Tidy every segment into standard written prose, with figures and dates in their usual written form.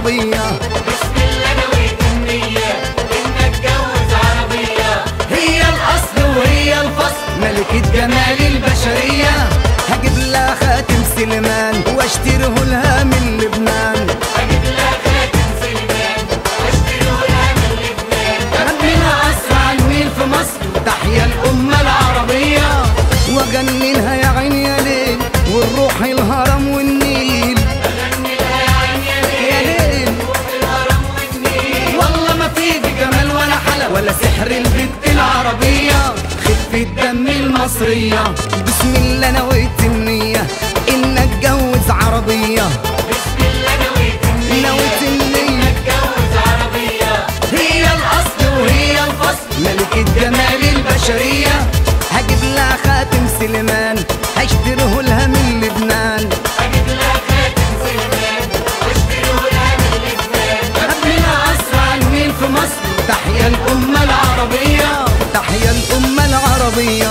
العربية. بسم الله نويت النية إن أتجوز عربية، هي الأصل وهي الفصل ملكة جمال البشرية. هجيب لها خاتم سليمان واشتريه لها من لبنان. أجيب لها خاتم سليمان واشتريه لها من لبنان. ربنا أسرع النيل في مصر تحيا الأمة العربية. وأغني لها يا عين يا ليل والروح الهرم والنيل. أغني لها يا عين يا ليل روح الهرم والنيل. والله ما فيك جمال ولا حلا ولا سحر البنت العربية. خفة دم المصرية بسم الله نويت النية إن أتجوز عربية. بسم الله نويت النية نويت النية أتجوز عربية، هي الأصل وهي الفصل ملكة جمال البشرية. هجيب لها خاتم سليمان هشتريه لها من لبنان. أجيب لها خاتم سليمان واشتريه لها من لبنان. ربنا أسرع النيل في مصر تحيا الأمة العربية. تحيا الأمة العربية.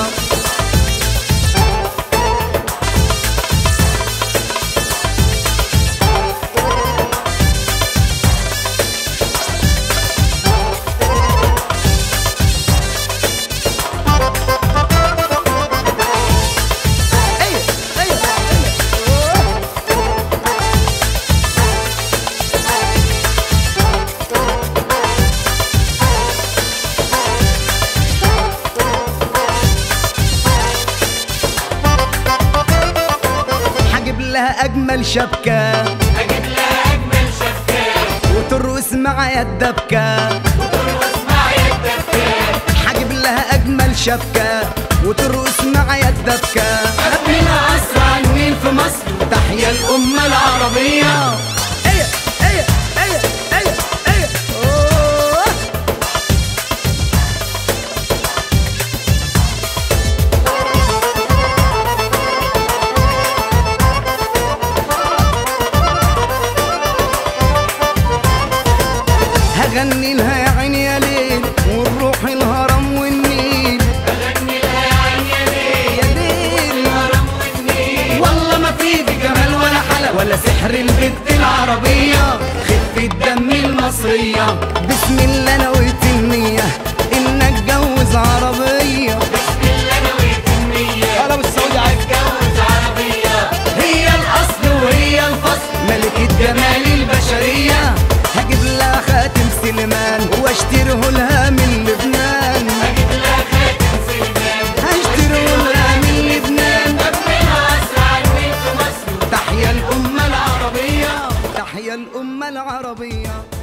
هجيب لها أجمل شبكة أجيب لها أجمل شبكة وترقص معايا الدبكة. وترقص معايا الدبكة. هجيب لها أجمل شبكة وترقص معايا الدبكة. ربنا أسرع النيل في مصر تحيا الأمة العربية. أيه أيه أيه أيه أيه أوه. هغني لها يا عين يا ليل والروح الهرم والنيل. أغني لها يا عين يا ليل يا ليل الهرم والنيل. والله ما فيك جمال ولا حلا ولا سحر البنت العربية. خفة دم المصرية بسم الله نويت النية إن أتجوز عربية. بسم الله نويت النية أنا بالسعودي عايز أتجوز عربية، هي الأصل وهي الفصل ملكة جمال البشرية. هجيب لها خاتم سليمان واشتريه لها من لبنان. أجيب لها خاتم سليمان هشتريه لها من لبنان. ربنا أسرع النيل في مصر تحيا الأمة العربية. تحيا الأمة العربية.